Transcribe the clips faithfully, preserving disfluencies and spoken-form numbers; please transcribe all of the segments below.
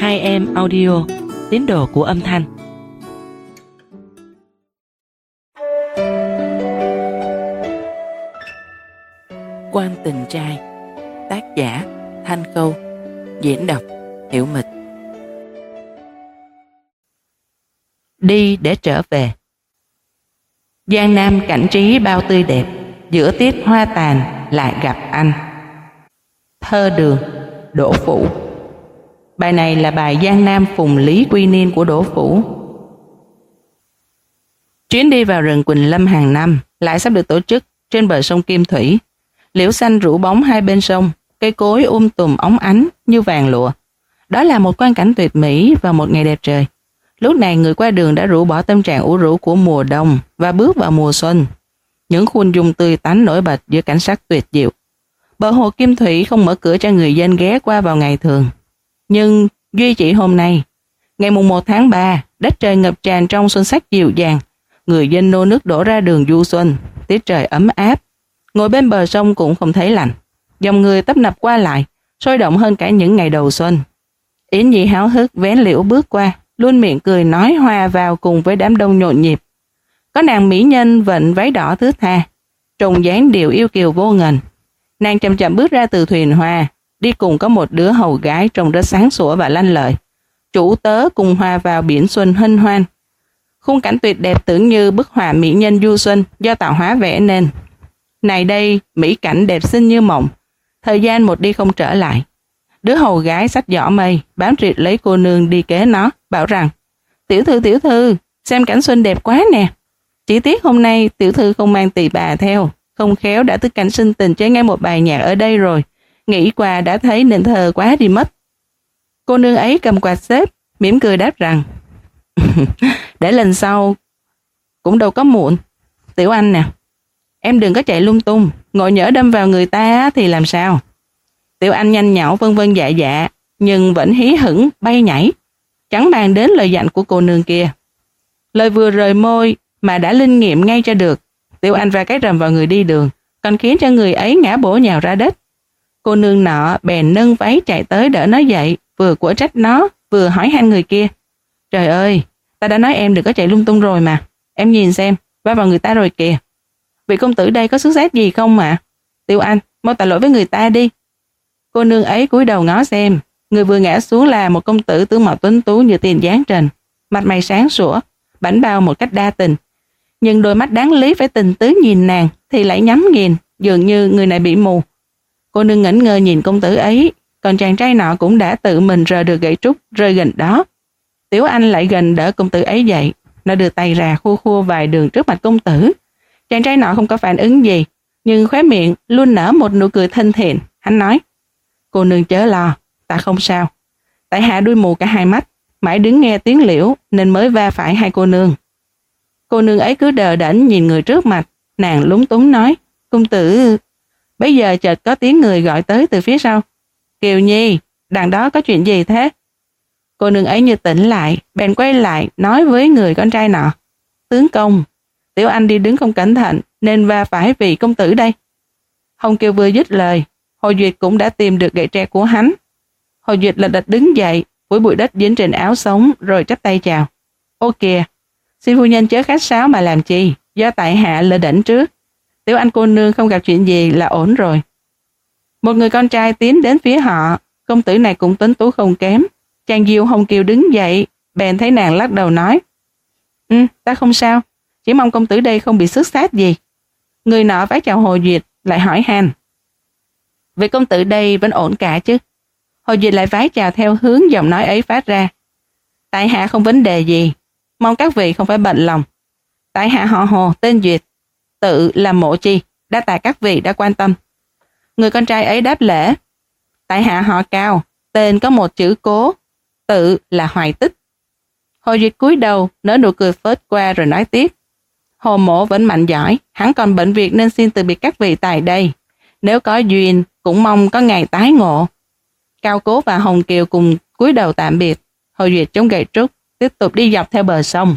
Hai em audio, tín đồ của âm thanh. Quan tình trai, tác giả Thanh Câu, diễn đọc Hiểu Mịch. Đi để trở về. Giang Nam cảnh trí bao tươi đẹp, giữa tiết hoa tàn lại gặp anh. Thơ Đường, Đỗ Phủ. Bài này là bài Giang Nam Phùng Lý Quy Niên của Đỗ Phủ. Chuyến đi vào rừng Quỳnh Lâm hàng năm lại sắp được tổ chức trên bờ sông Kim Thủy. Liễu xanh rủ bóng hai bên sông, cây cối um tùm óng ánh như vàng lụa. Đó là một quang cảnh tuyệt mỹ vào một ngày đẹp trời. Lúc này người qua đường đã rũ bỏ tâm trạng ủ rũ của mùa đông và bước vào mùa xuân. Những khuôn dung tươi tắn nổi bật giữa cảnh sắc tuyệt diệu. Bờ hồ Kim Thủy không mở cửa cho người dân ghé qua vào ngày thường. Nhưng duy chỉ hôm nay, ngày mùng một tháng ba, đất trời ngập tràn trong xuân sắc dịu dàng. Người dân nô nức đổ ra đường du xuân, tiết trời ấm áp. Ngồi bên bờ sông cũng không thấy lạnh. Dòng người tấp nập qua lại, sôi động hơn cả những ngày đầu xuân. Yến Nhi háo hức vén liễu bước qua, luôn miệng cười nói hòa vào cùng với đám đông nhộn nhịp. Có nàng mỹ nhân vận váy đỏ thướt tha, trông dáng điệu yêu kiều vô ngần. Nàng chậm chậm bước ra từ thuyền hoa, đi cùng có một đứa hầu gái trông rất sáng sủa và lanh lợi. Chủ tớ cùng hòa vào biển xuân hân hoan. Khung cảnh tuyệt đẹp tưởng như bức họa mỹ nhân du xuân do tạo hóa vẽ nên. Này đây, mỹ cảnh đẹp xinh như mộng, thời gian một đi không trở lại. Đứa hầu gái xách giỏ mây, bám triệt lấy cô nương đi kế nó, bảo rằng: Tiểu thư tiểu thư, xem cảnh xuân đẹp quá nè. Chỉ tiếc hôm nay tiểu thư không mang tỳ bà theo, không khéo đã tức cảnh sinh tình chơi ngay một bài nhạc ở đây rồi. Nghĩ qua đã thấy nên thơ quá đi mất. Cô nương ấy cầm quạt xếp, mỉm cười đáp rằng: Để lần sau cũng đâu có muộn. Tiểu Anh nè, em đừng có chạy lung tung, ngồi nhỡ đâm vào người ta thì làm sao? Tiểu Anh nhanh nhảu vân vân dạ dạ, nhưng vẫn hí hửng bay nhảy, chẳng bàn đến lời dặn của cô nương kia. Lời vừa rời môi mà đã linh nghiệm ngay cho được. Tiểu Anh ra cái rầm vào người đi đường, còn khiến cho người ấy ngã bổ nhào ra đất. Cô nương nọ bèn nâng váy chạy tới đỡ nó dậy, vừa của trách nó, vừa hỏi han người kia: Trời ơi, ta đã nói em đừng có chạy lung tung rồi mà. Em nhìn xem, va vào người ta rồi kìa. Vị công tử đây có xước xác gì không ạ? Tiểu Anh, mau tạ lỗi với người ta đi. Cô nương ấy cúi đầu ngó xem, người vừa ngã xuống là một công tử tướng mạo tuấn tú như tiền giáng trần, mặt mày sáng sủa, bảnh bao một cách đa tình. Nhưng đôi mắt đáng lý phải tình tứ nhìn nàng thì lại nhắm nghiền, dường như người này bị mù. Cô nương ngẩn ngơ nhìn công tử ấy, còn chàng trai nọ cũng đã tự mình rờ được gậy trúc rơi gần đó. Tiểu Anh lại gần đỡ công tử ấy dậy, nó đưa tay ra khua khua vài đường trước mặt công tử. Chàng trai nọ không có phản ứng gì, nhưng khóe miệng luôn nở một nụ cười thân thiện. Hắn nói: Cô nương chớ lo, ta không sao. Tại hạ đuôi mù cả hai mắt, mãi đứng nghe tiếng liễu nên mới va phải hai cô nương. Cô nương ấy cứ đờ đẫn nhìn người trước mặt, nàng lúng túng nói: Công tử. Bây giờ chợt có tiếng người gọi tới từ phía sau: Kiều Nhi, đằng đó có chuyện gì thế? Cô nương ấy như tỉnh lại, bèn quay lại nói với người con trai nọ: Tướng công, Tiểu Anh đi đứng không cẩn thận nên va phải vị công tử đây. Hồng Kiều vừa dứt lời, Hồ Duyệt cũng đã tìm được gậy tre của hắn. Hồ Duyệt lật đật đứng dậy, phủi bụi đất dính trên áo sống rồi chắp tay chào: Ô kìa, xin phu nhân chớ khách sáo mà làm chi, do tại hạ lơ đễnh trước. Tiểu Anh cô nương không gặp chuyện gì là ổn rồi. Một người con trai tiến đến phía họ, công tử này cũng tuấn tú không kém. Chàng dìu Hồng Kiều đứng dậy, bèn thấy nàng lắc đầu nói: Ừ, ta không sao, chỉ mong công tử đây không bị xước xác gì. Người nọ vái chào Hồ Duyệt, lại hỏi han: Vậy công tử đây vẫn ổn cả chứ? Hồ Duyệt lại vái chào theo hướng giọng nói ấy phát ra: Tại hạ không vấn đề gì, mong các vị không phải bận lòng. Tại hạ họ Hồ, tên Duyệt, tự là Mộ Chi, đa tạ các vị đã quan tâm. Người con trai ấy đáp lễ: Tại hạ họ Cao, tên có một chữ Cố, tự là Hoài Tích. Hồ Duyệt cúi đầu nở nụ cười phớt qua rồi nói tiếp: Hồ mộ vẫn mạnh giỏi, hắn còn bệnh việc nên xin từ biệt các vị tại đây. Nếu có duyên cũng mong có ngày tái ngộ. Cao Cố và Hồng Kiều cùng cúi đầu tạm biệt. Hồ Duyệt chống gậy trúc tiếp tục đi dọc theo bờ sông.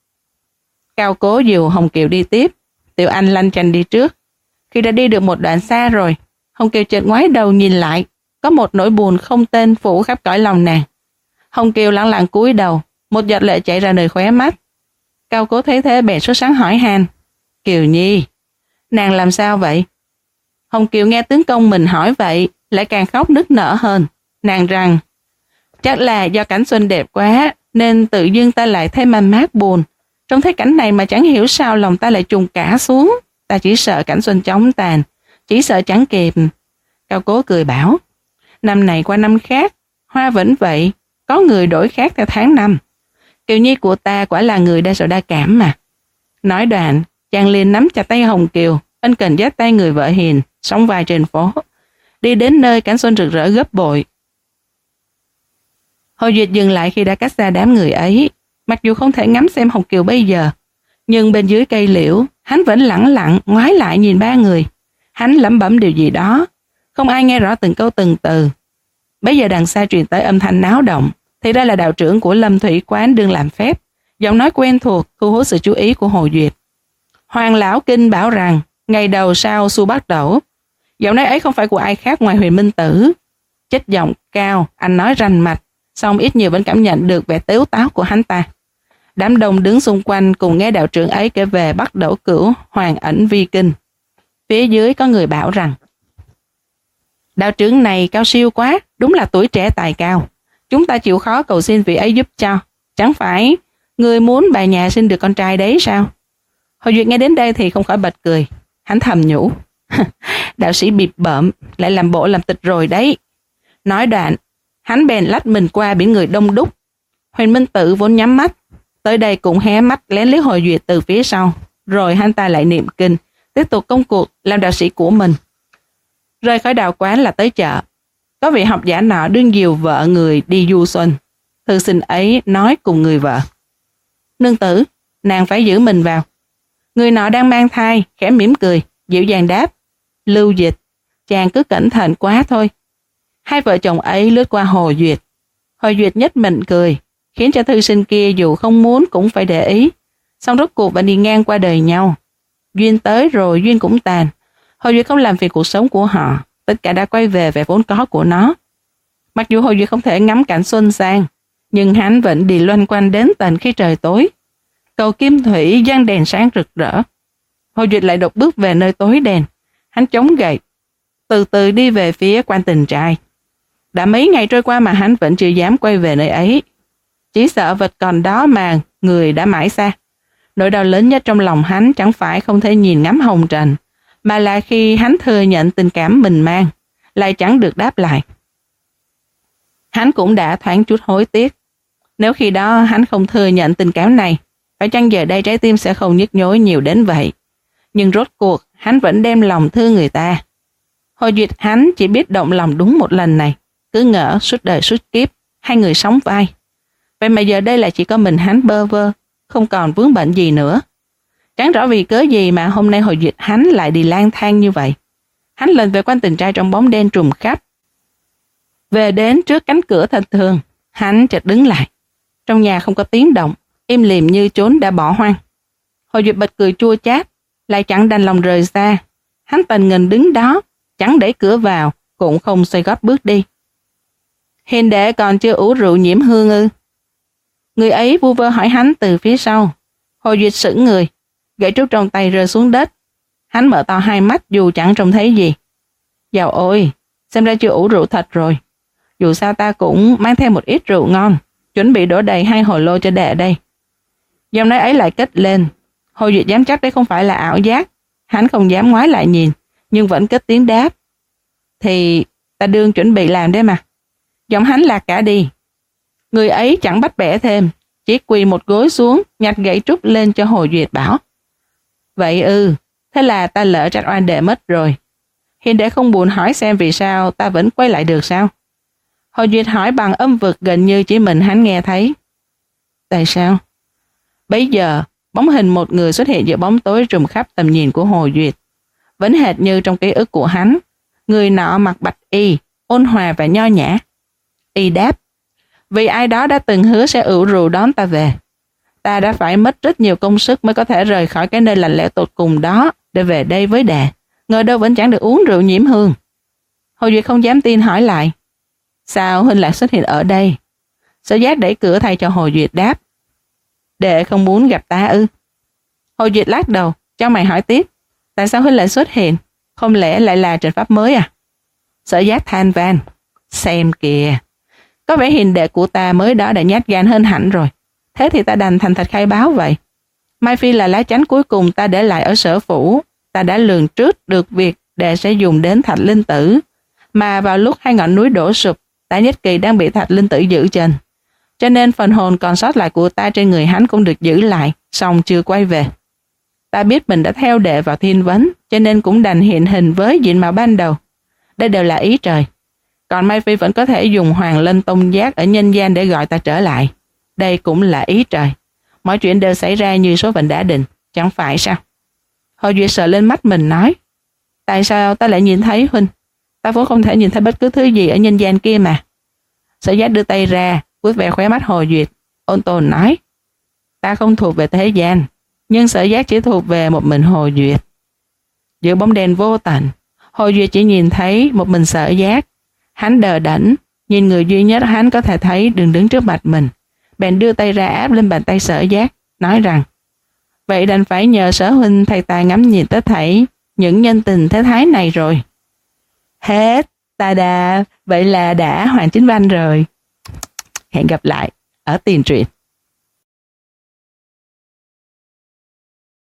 Cao Cố dìu Hồng Kiều đi tiếp, Tiểu Anh lanh chanh đi trước. Khi đã đi được một đoạn xa rồi, Hồng Kiều chợt ngoái đầu nhìn lại, có một nỗi buồn không tên phủ khắp cõi lòng nàng. Hồng Kiều lặng lặng cúi đầu, một giọt lệ chảy ra nơi khóe mắt. Cao Cố thấy thế bèn sốt sắng hỏi han: Kiều Nhi, nàng làm sao vậy? Hồng Kiều nghe tướng công mình hỏi vậy, lại càng khóc nức nở hơn. Nàng rằng: Chắc là do cảnh xuân đẹp quá, nên tự dưng ta lại thấy man mát buồn. Trông thấy cảnh này mà chẳng hiểu sao lòng ta lại trùng cả xuống. Ta chỉ sợ cảnh xuân chóng tàn, chỉ sợ chẳng kịp. Cao Cố cười bảo: Năm này qua năm khác, hoa vẫn vậy, có người đổi khác theo tháng năm. Kiều Nhi của ta quả là người đa sầu đa cảm mà. Nói đoạn, chàng liền nắm chặt tay Hồng Kiều, ân cần dắt tay người vợ hiền, sóng vai trên phố, đi đến nơi cảnh xuân rực rỡ gấp bội. Hồ Duyệt dừng lại khi đã cách xa đám người ấy. Mặc dù không thể ngắm xem Hồng Kiều bây giờ, nhưng bên dưới cây liễu, hắn vẫn lẳng lặng ngoái lại nhìn ba người. Hắn lẩm bẩm điều gì đó, không ai nghe rõ từng câu từng từ. Bây giờ đằng xa truyền tới âm thanh náo động, thì ra là đạo trưởng của Lâm Thủy Quán đương làm phép. Giọng nói quen thuộc thu hút sự chú ý của Hồ Duyệt. Hoàng lão kinh bảo rằng ngày đầu sau Xu bắt đầu. Giọng nói ấy không phải của ai khác ngoài Huyền Minh Tử. Chất giọng cao, anh nói rành mạch, song ít nhiều vẫn cảm nhận được vẻ tếu táo của hắn ta. Đám đông đứng xung quanh cùng nghe đạo trưởng ấy kể về Bắc Đẩu Cửu Hoàng ẩn vi kinh. Phía dưới có người bảo rằng: Đạo trưởng này cao siêu quá, đúng là tuổi trẻ tài cao. Chúng ta chịu khó cầu xin vị ấy giúp cho. Chẳng phải người muốn bà nhà sinh được con trai đấy sao? Hồ Duyệt nghe đến đây thì không khỏi bật cười. Hắn thầm nhủ: Đạo sĩ bịp bợm, lại làm bộ làm tịch rồi đấy. Nói đoạn, hắn bèn lách mình qua biển người đông đúc. Huyền Minh Tử vốn nhắm mắt, tới đây cũng hé mắt lén liếc Hồ Duyệt từ phía sau. Rồi hắn ta lại niệm kinh, tiếp tục công cuộc làm đạo sĩ của mình. Rời khỏi đạo quán là tới chợ. Có vị học giả nọ đương dìu vợ người đi du xuân. Thư sinh ấy nói cùng người vợ: Nương tử, nàng phải giữ mình vào. Người nọ đang mang thai, khẽ mỉm cười, dịu dàng đáp: Lưu Dịch, chàng cứ cẩn thận quá thôi. Hai vợ chồng ấy lướt qua Hồ Duyệt. Hồ Duyệt nhếch miệng cười, khiến cho thư sinh kia dù không muốn cũng phải để ý. Xong rốt cuộc vẫn đi ngang qua đời nhau. Duyên tới rồi duyên cũng tàn. Hồ Duyệt không làm phiền cuộc sống của họ, tất cả đã quay về vẻ vốn có của nó. Mặc dù Hồ Duyệt không thể ngắm cảnh xuân sang, nhưng hắn vẫn đi loanh quanh đến tận khi trời tối. Cầu Kim Thủy giăng đèn sáng rực rỡ. Hồ Duyệt lại đột bước về nơi tối đèn. Hắn chống gậy, từ từ đi về phía Quan Tình Trai. Đã mấy ngày trôi qua mà hắn vẫn chưa dám quay về nơi ấy. Chỉ sợ vật còn đó mà người đã mãi xa. Nỗi đau lớn nhất trong lòng hắn chẳng phải không thể nhìn ngắm hồng trần, mà là khi hắn thừa nhận tình cảm mình mang, lại chẳng được đáp lại. Hắn cũng đã thoáng chút hối tiếc. Nếu khi đó hắn không thừa nhận tình cảm này, phải chăng giờ đây trái tim sẽ không nhức nhối nhiều đến vậy. Nhưng rốt cuộc hắn vẫn đem lòng thương người ta. Hồi Duyệt hắn chỉ biết động lòng đúng một lần này, cứ ngỡ suốt đời suốt kiếp hai người sống vai. Vậy mà giờ đây lại chỉ có mình hắn bơ vơ, không còn vướng bệnh gì nữa. Chẳng rõ vì cớ gì mà hôm nay Hồi Duyệt hắn lại đi lang thang như vậy. Hắn lên về Quan Tình Trai trong bóng đen trùm khắp. Về đến trước cánh cửa thân thường, hắn chợt đứng lại. Trong nhà không có tiếng động, im lìm như chốn đã bỏ hoang. Hồi Duyệt bật cười chua chát, lại chẳng đành lòng rời xa. Hắn tần ngần đứng đó, chẳng đẩy cửa vào, cũng không xoay gót bước đi. Hiền đệ còn chưa uống rượu nhiễm hương ư? Người ấy vu vơ hỏi hắn từ phía sau. Hồi Duyệt sững người, gậy trúc trong tay rơi xuống đất. Hắn mở to hai mắt dù chẳng trông thấy gì. Dạo ôi, xem ra chưa uống rượu thật rồi. Dù sao ta cũng mang theo một ít rượu ngon, chuẩn bị đổ đầy hai hồ lô cho đệ đây. Giọng nói ấy lại cất lên. Hồi Duyệt dám chắc đấy không phải là ảo giác. Hắn không dám ngoái lại nhìn, nhưng vẫn cất tiếng đáp. Thì ta đương chuẩn bị làm đấy mà. Giọng hắn lạc cả đi. Người ấy chẳng bắt bẻ thêm, chỉ quỳ một gối xuống, nhặt gậy trúc lên cho Hồ Duyệt bảo. Vậy ư, thế là ta lỡ trách oan đệ mất rồi. Hiền đệ không buồn hỏi xem vì sao ta vẫn quay lại được sao? Hồ Duyệt hỏi bằng âm vực gần như chỉ mình hắn nghe thấy. Tại sao? Bấy giờ, bóng hình một người xuất hiện giữa bóng tối trùm khắp tầm nhìn của Hồ Duyệt. Vẫn hệt như trong ký ức của hắn. Người nọ mặc bạch y, ôn hòa và nho nhã. Y đáp. Vì ai đó đã từng hứa sẽ ủ rượu đón ta về. Ta đã phải mất rất nhiều công sức mới có thể rời khỏi cái nơi lạnh lẽo tột cùng đó để về đây với đệ. Ngờ đâu vẫn chẳng được uống rượu nhiễm hương. Hồ Duyệt không dám tin hỏi lại. Sao huynh lại xuất hiện ở đây? Sở Giác đẩy cửa thay cho Hồ Duyệt đáp. Đệ không muốn gặp ta ư? Hồ Duyệt lắc đầu, cho mày hỏi tiếp. Tại sao huynh lại xuất hiện? Không lẽ lại là trận pháp mới à? Sở Giác than van. Xem kìa, có vẻ hiền đệ của ta mới đó đã nhát gan hơn hẳn rồi. Thế thì ta đành thành thật khai báo vậy. Mai Phi là lá chắn cuối cùng ta để lại ở sở phủ. Ta đã lường trước được việc đệ sẽ dùng đến Thạch Linh Tử, mà vào lúc hai ngọn núi đổ sụp, Tạ Nhất Kỳ đang bị Thạch Linh Tử giữ chân. Cho nên phần hồn còn sót lại của ta trên người hắn cũng được giữ lại, song chưa quay về. Ta biết mình đã theo đệ vào thiên vấn, cho nên cũng đành hiện hình với diện mạo ban đầu. Đây đều là ý trời. Còn Mai Phi vẫn có thể dùng Hoàng Lân Tông Giác ở nhân gian để gọi ta trở lại. Đây cũng là ý trời. Mọi chuyện đều xảy ra như số phận đã định, chẳng phải sao? Hồ Duyệt sờ lên mắt mình nói. Tại sao ta lại nhìn thấy huynh? Ta vốn không thể nhìn thấy bất cứ thứ gì ở nhân gian kia mà. Sở Giác đưa tay ra, vuốt ve khóe mắt Hồ Duyệt, ôn tồn nói. Ta không thuộc về thế gian, nhưng Sở Giác chỉ thuộc về một mình Hồ Duyệt. Giữa bóng đèn vô tận, Hồ Duyệt chỉ nhìn thấy một mình Sở Giác. Hắn đờ đẫn, nhìn người duy nhất hắn có thể thấy đứng đứng trước mặt mình. Bèn đưa tay ra áp lên bàn tay Sở Giác, nói rằng, vậy đành phải nhờ Sở huynh thay ta ngắm nhìn tất thảy những nhân tình thế thái này rồi. Hết, ta đã, vậy là đã hoàn chính văn rồi. Hẹn gặp lại ở tiền truyện.